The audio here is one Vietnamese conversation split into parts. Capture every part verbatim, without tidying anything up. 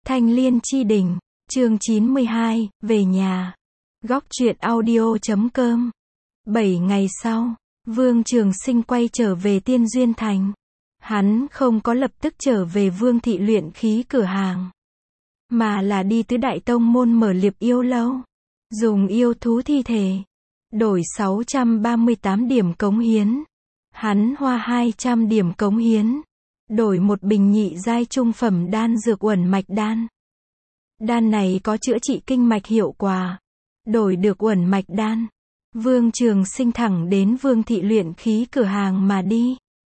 Thanh Liên Chi Đỉnh, chương chín mươi hai, về nhà. Góc truyện audio chấm com. Bảy ngày sau, Vương Trường Sinh quay trở về Tiên Duyên Thành. Hắn không có lập tức trở về Vương thị luyện khí cửa hàng, mà là đi tứ đại tông môn mở liệp yêu lâu. Dùng yêu thú thi thể, đổi sáu trăm ba mươi tám điểm cống hiến. Hắn hoa hai trăm điểm cống hiến, đổi một bình nhị giai trung phẩm đan dược uẩn mạch đan. Đan này có chữa trị kinh mạch hiệu quả. Đổi được uẩn mạch đan, Vương Trường Sinh thẳng đến Vương thị luyện khí cửa hàng mà đi.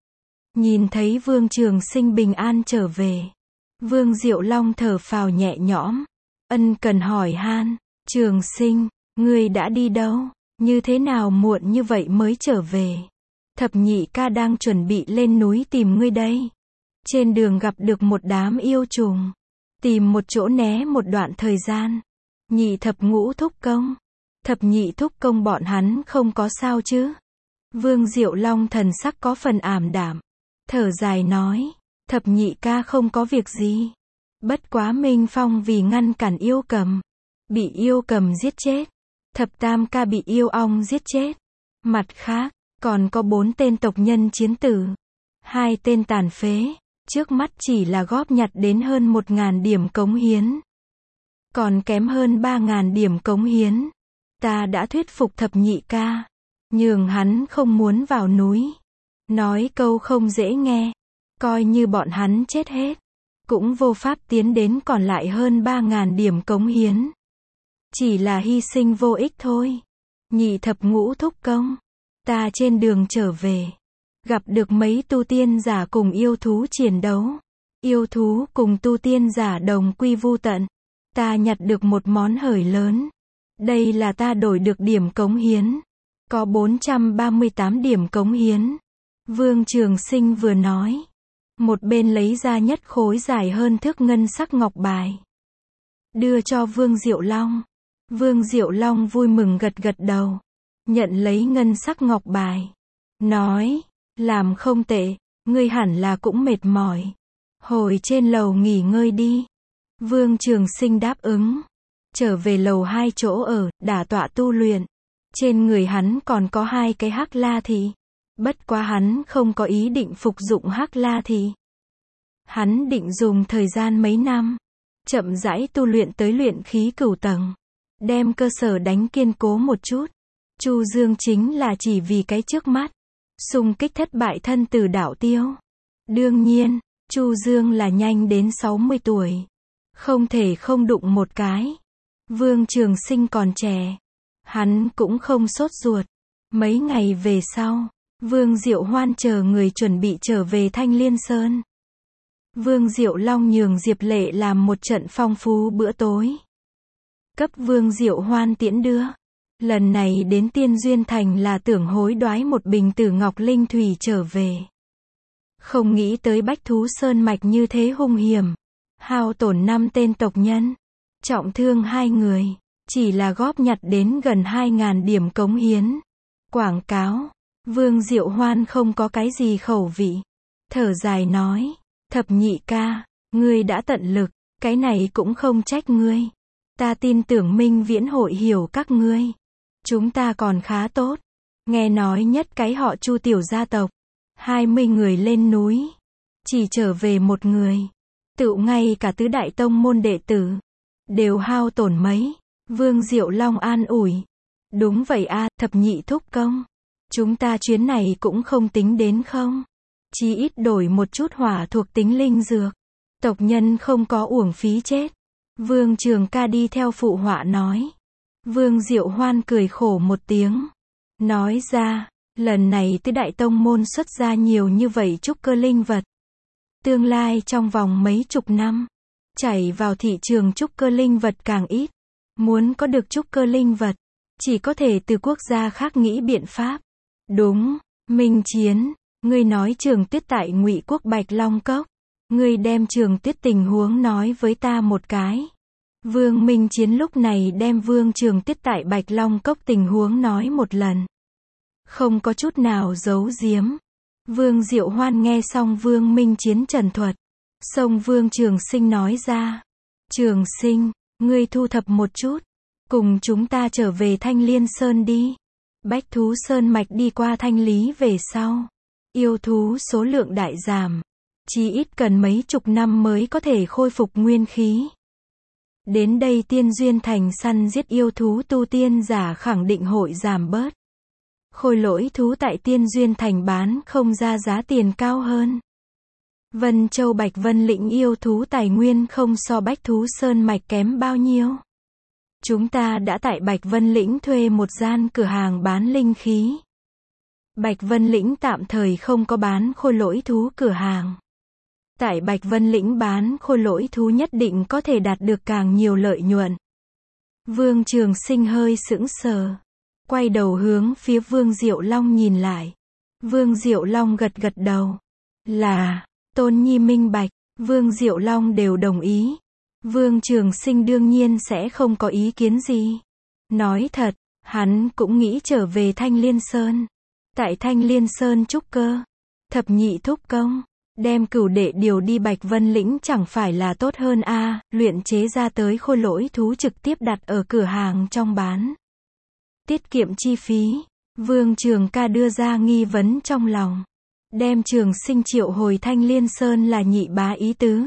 Nhìn thấy Vương Trường Sinh bình an trở về, Vương Diệu Long thở phào nhẹ nhõm, ân cần hỏi han, Trường Sinh, ngươi đã đi đâu? Như thế nào muộn như vậy mới trở về? Thập nhị ca đang chuẩn bị lên núi tìm ngươi đây. Trên đường gặp được một đám yêu trùng, tìm một chỗ né một đoạn thời gian. Nhị thập ngũ thúc công, thập nhị thúc công bọn hắn không có sao chứ? Vương Diệu Long thần sắc có phần ảm đạm, thở dài nói, thập nhị ca không có việc gì. Bất quá Minh Phong vì ngăn cản yêu cầm, bị yêu cầm giết chết. Thập tam ca bị yêu ong giết chết. Mặt khác, còn có bốn tên tộc nhân chiến tử, hai tên tàn phế. Trước mắt chỉ là góp nhặt đến hơn một ngàn điểm cống hiến, còn kém hơn ba ngàn điểm cống hiến. Ta đã thuyết phục thập nhị ca, nhường hắn không muốn vào núi. Nói câu không dễ nghe, coi như bọn hắn chết hết, cũng vô pháp tiến đến còn lại hơn ba ngàn điểm cống hiến. Chỉ là hy sinh vô ích thôi. Nhị thập ngũ thúc công, ta trên đường trở về, gặp được mấy tu tiên giả cùng yêu thú chiến đấu. Yêu thú cùng tu tiên giả đồng quy vu tận. Ta nhặt được một món hời lớn. Đây là ta đổi được điểm cống hiến. Có bốn trăm ba mươi tám điểm cống hiến. Vương Trường Sinh vừa nói, một bên lấy ra nhất khối dài hơn thước ngân sắc ngọc bài, đưa cho Vương Diệu Long. Vương Diệu Long vui mừng gật gật đầu, nhận lấy ngân sắc ngọc bài, nói, làm không tệ, ngươi hẳn là cũng mệt mỏi. Hồi trên lầu nghỉ ngơi đi. Vương Trường Sinh đáp ứng, trở về lầu hai chỗ ở, đả tọa tu luyện. Trên người hắn còn có hai cái hắc la thị. Bất quá hắn không có ý định phục dụng hắc la thị. Hắn định dùng thời gian mấy năm, chậm rãi tu luyện tới luyện khí cửu tầng, đem cơ sở đánh kiên cố một chút. Chu Dương chính là chỉ vì cái trước mắt, xung kích thất bại thân tử đạo tiêu. Đương nhiên, Chu Dương là nhanh đến sáu mươi tuổi, không thể không đụng một cái. Vương Trường Sinh còn trẻ, hắn cũng không sốt ruột. Mấy ngày về sau, Vương Diệu Hoan chờ người chuẩn bị trở về Thanh Liên Sơn. Vương Diệu Long nhường Diệp Lệ làm một trận phong phú bữa tối, cấp Vương Diệu Hoan tiễn đưa. Lần này đến Tiên Duyên Thành là tưởng hối đoái một bình tử ngọc linh thủy trở về. Không nghĩ tới Bách Thú Sơn mạch như thế hung hiểm, hao tổn năm tên tộc nhân, trọng thương hai người, chỉ là góp nhặt đến gần hai ngàn điểm cống hiến. Quảng cáo, Vương Diệu Hoan không có cái gì khẩu vị, thở dài nói, thập nhị ca, ngươi đã tận lực, cái này cũng không trách ngươi. Ta tin tưởng Minh Viễn hội hiểu các ngươi. Chúng ta còn khá tốt. Nghe nói nhất cái họ Chu tiểu gia tộc, hai mươi người lên núi, chỉ trở về một người. Tựu ngay cả tứ đại tông môn đệ tử, đều hao tổn mấy. Vương Diệu Long an ủi. Đúng vậy a, thập nhị thúc công. Chúng ta chuyến này cũng không tính đến không. Chỉ ít đổi một chút hỏa thuộc tính linh dược. Tộc nhân không có uổng phí chết. Vương Trường ca đi theo phụ họa nói. Vương Diệu Hoan cười khổ một tiếng, nói ra, lần này tứ đại tông môn xuất ra nhiều như vậy trúc cơ linh vật. Tương lai trong vòng mấy chục năm, chảy vào thị trường trúc cơ linh vật càng ít. Muốn có được trúc cơ linh vật, chỉ có thể từ quốc gia khác nghĩ biện pháp. Đúng, Minh Chiến, ngươi nói Trường Tuyết tại Ngụy Quốc Bạch Long Cốc. Ngươi đem Trường Tuyết tình huống nói với ta một cái. Vương Minh Chiến lúc này đem Vương Trường Tuyết tại Bạch Long Cốc tình huống nói một lần, không có chút nào giấu giếm. Vương Diệu Hoan nghe xong Vương Minh Chiến trần thuật, xong Vương Trường Sinh nói ra, Trường Sinh, ngươi thu thập một chút, cùng chúng ta trở về Thanh Liên Sơn đi. Bách thú sơn mạch đi qua thanh lý về sau, yêu thú số lượng đại giảm, chỉ ít cần mấy chục năm mới có thể khôi phục nguyên khí. Đến đây Tiên Duyên Thành săn giết yêu thú tu tiên giả khẳng định hội giảm bớt. Khôi lỗi thú tại Tiên Duyên Thành bán không ra giá tiền cao hơn. Vân Châu Bạch Vân Lĩnh yêu thú tài nguyên không so Bách thú sơn mạch kém bao nhiêu. Chúng ta đã tại Bạch Vân Lĩnh thuê một gian cửa hàng bán linh khí. Bạch Vân Lĩnh tạm thời không có bán khôi lỗi thú cửa hàng. Tại Bạch Vân Lĩnh bán khôi lỗi thú nhất định có thể đạt được càng nhiều lợi nhuận. Vương Trường Sinh hơi sững sờ, quay đầu hướng phía Vương Diệu Long nhìn lại. Vương Diệu Long gật gật đầu. Là, Tôn Nhi minh bạch, Vương Diệu Long đều đồng ý. Vương Trường Sinh đương nhiên sẽ không có ý kiến gì. Nói thật, hắn cũng nghĩ trở về Thanh Liên Sơn. Tại Thanh Liên Sơn trúc cơ, thập nhị thúc công, đem cửu đệ điều đi Bạch Vân Lĩnh chẳng phải là tốt hơn a, à, luyện chế ra tới khôi lỗi thú trực tiếp đặt ở cửa hàng trong bán. Tiết kiệm chi phí, Vương Trường ca đưa ra nghi vấn trong lòng. Đem Trường Sinh triệu hồi Thanh Liên Sơn là nhị bá ý tứ.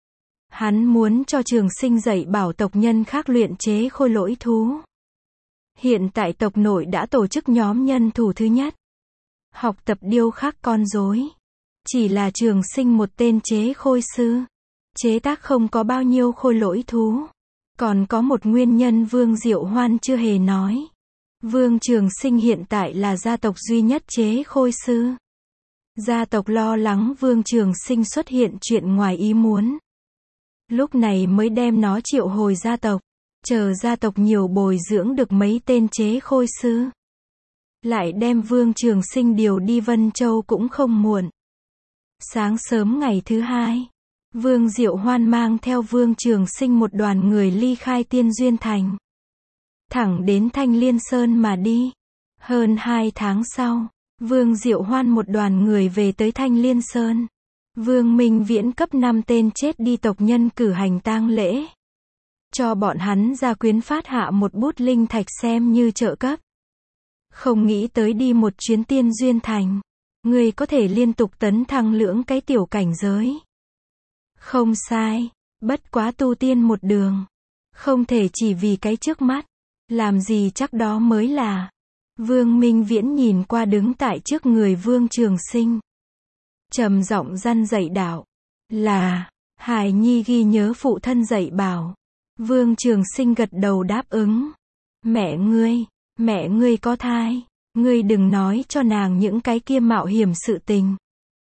Hắn muốn cho Trường Sinh dạy bảo tộc nhân khác luyện chế khôi lỗi thú. Hiện tại tộc nội đã tổ chức nhóm nhân thủ thứ nhất. Học tập điêu khắc con rối. Chỉ là Trường Sinh một tên chế khôi sư. Chế tác không có bao nhiêu khôi lỗi thú. Còn có một nguyên nhân Vương Diệu Hoan chưa hề nói. Vương Trường Sinh hiện tại là gia tộc duy nhất chế khôi sư. Gia tộc lo lắng Vương Trường Sinh xuất hiện chuyện ngoài ý muốn. Lúc này mới đem nó triệu hồi gia tộc. Chờ gia tộc nhiều bồi dưỡng được mấy tên chế khôi sư. Lại đem Vương Trường Sinh điều đi Vân Châu cũng không muộn. Sáng sớm ngày thứ hai, Vương Diệu Hoan mang theo Vương Trường Sinh một đoàn người ly khai Tiên Duyên Thành. Thẳng đến Thanh Liên Sơn mà đi. Hơn hai tháng sau, Vương Diệu Hoan một đoàn người về tới Thanh Liên Sơn. Vương Minh Viễn cấp năm tên chết đi tộc nhân cử hành tang lễ. Cho bọn hắn gia quyến phát hạ một bút linh thạch xem như trợ cấp. Không nghĩ tới đi một chuyến Tiên Duyên Thành, người có thể liên tục tấn thăng lưỡng cái tiểu cảnh giới. Không sai, bất quá tu tiên một đường. Không thể chỉ vì cái trước mắt. Làm gì chắc đó mới là. Vương Minh Viễn nhìn qua đứng tại trước người Vương Trường Sinh. Trầm giọng răn dạy đạo. Là, Hải Nhi ghi nhớ phụ thân dạy bảo. Vương Trường Sinh gật đầu đáp ứng. Mẹ ngươi, mẹ ngươi có thai. Ngươi đừng nói cho nàng những cái kia mạo hiểm sự tình.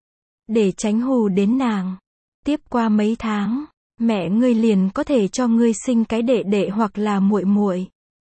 Để tránh hù đến nàng. Tiếp qua mấy tháng, mẹ ngươi liền có thể cho ngươi sinh cái đệ đệ hoặc là muội muội.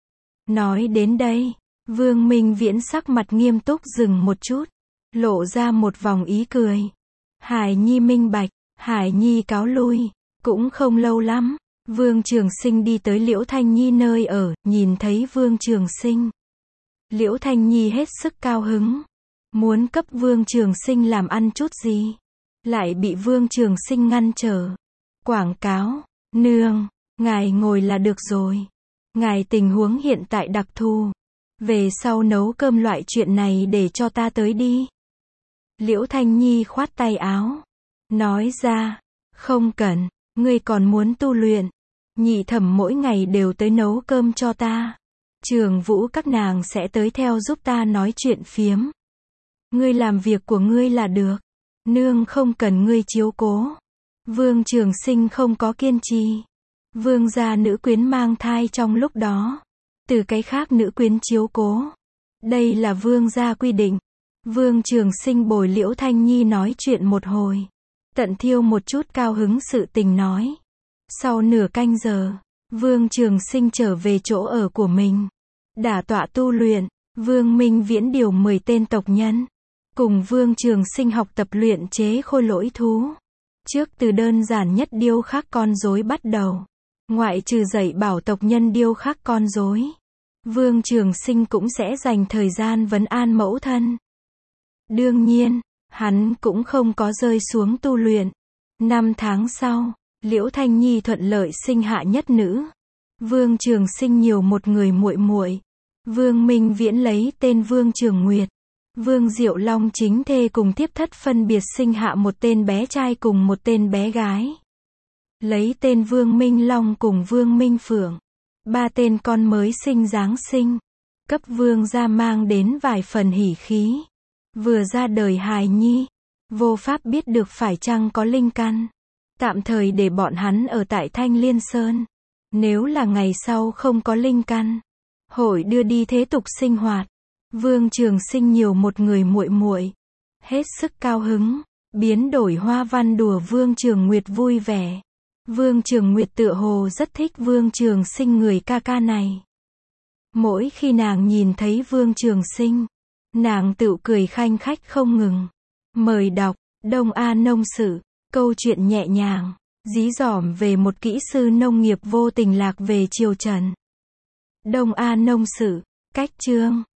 Nói đến đây, Vương Minh Viễn sắc mặt nghiêm túc dừng một chút, lộ ra một vòng ý cười. Hải Nhi minh bạch, Hải Nhi cáo lui. Cũng không lâu lắm, Vương Trường Sinh đi tới Liễu Thanh Nhi nơi ở, nhìn thấy Vương Trường Sinh. Liễu Thanh Nhi hết sức cao hứng, muốn cấp Vương Trường Sinh làm ăn chút gì, lại bị Vương Trường Sinh ngăn trở. Quảng cáo, nương, ngài ngồi là được rồi. Ngài tình huống hiện tại đặc thù. Về sau nấu cơm loại chuyện này để cho ta tới đi. Liễu Thanh Nhi khoát tay áo. Nói ra, không cần, ngươi còn muốn tu luyện. Nhị thẩm mỗi ngày đều tới nấu cơm cho ta. Trường Vũ các nàng sẽ tới theo giúp ta nói chuyện phiếm. Ngươi làm việc của ngươi là được. Nương không cần ngươi chiếu cố. Vương Trường Sinh không có kiên trì. Vương gia nữ quyến mang thai trong lúc đó. Từ cái khác nữ quyến chiếu cố. Đây là vương gia quy định. Vương Trường Sinh bồi Liễu Thanh Nhi nói chuyện một hồi. Tận thiêu một chút cao hứng sự tình nói. Sau nửa canh giờ, Vương Trường Sinh trở về chỗ ở của mình. Đả tọa tu luyện, Vương Minh Viễn điều mười tên tộc nhân. Cùng Vương Trường Sinh học tập luyện chế khôi lỗi thú. Trước từ đơn giản nhất điêu khắc con rối bắt đầu. Ngoại trừ dạy bảo tộc nhân điêu khắc con rối, Vương Trường Sinh cũng sẽ dành thời gian vấn an mẫu thân. Đương nhiên, hắn cũng không có rơi xuống tu luyện. Năm tháng sau, Liễu Thanh Nhi thuận lợi sinh hạ nhất nữ. Vương Trường Sinh nhiều một người muội muội. Vương Minh Viễn lấy tên Vương Trường Nguyệt. Vương Diệu Long chính thê cùng tiếp thất phân biệt sinh hạ một tên bé trai cùng một tên bé gái. Lấy tên Vương Minh Long cùng Vương Minh Phượng. Ba tên con mới sinh Giáng sinh. Cấp vương gia mang đến vài phần hỉ khí. Vừa ra đời hài nhi. Vô pháp biết được phải chăng có linh căn. Tạm thời để bọn hắn ở tại Thanh Liên Sơn. Nếu là ngày sau không có linh căn, hội đưa đi thế tục sinh hoạt. Vương Trường Sinh nhiều một người muội muội, hết sức cao hứng, biến đổi hoa văn đùa Vương Trường Nguyệt vui vẻ. Vương Trường Nguyệt tựa hồ rất thích Vương Trường Sinh người ca ca này. Mỗi khi nàng nhìn thấy Vương Trường Sinh, nàng tự cười khanh khách không ngừng. Mời đọc Đông A Nông Sự, câu chuyện nhẹ nhàng, dí dỏm về một kỹ sư nông nghiệp vô tình lạc về triều Trần. Đông A Nông Sự, cách chương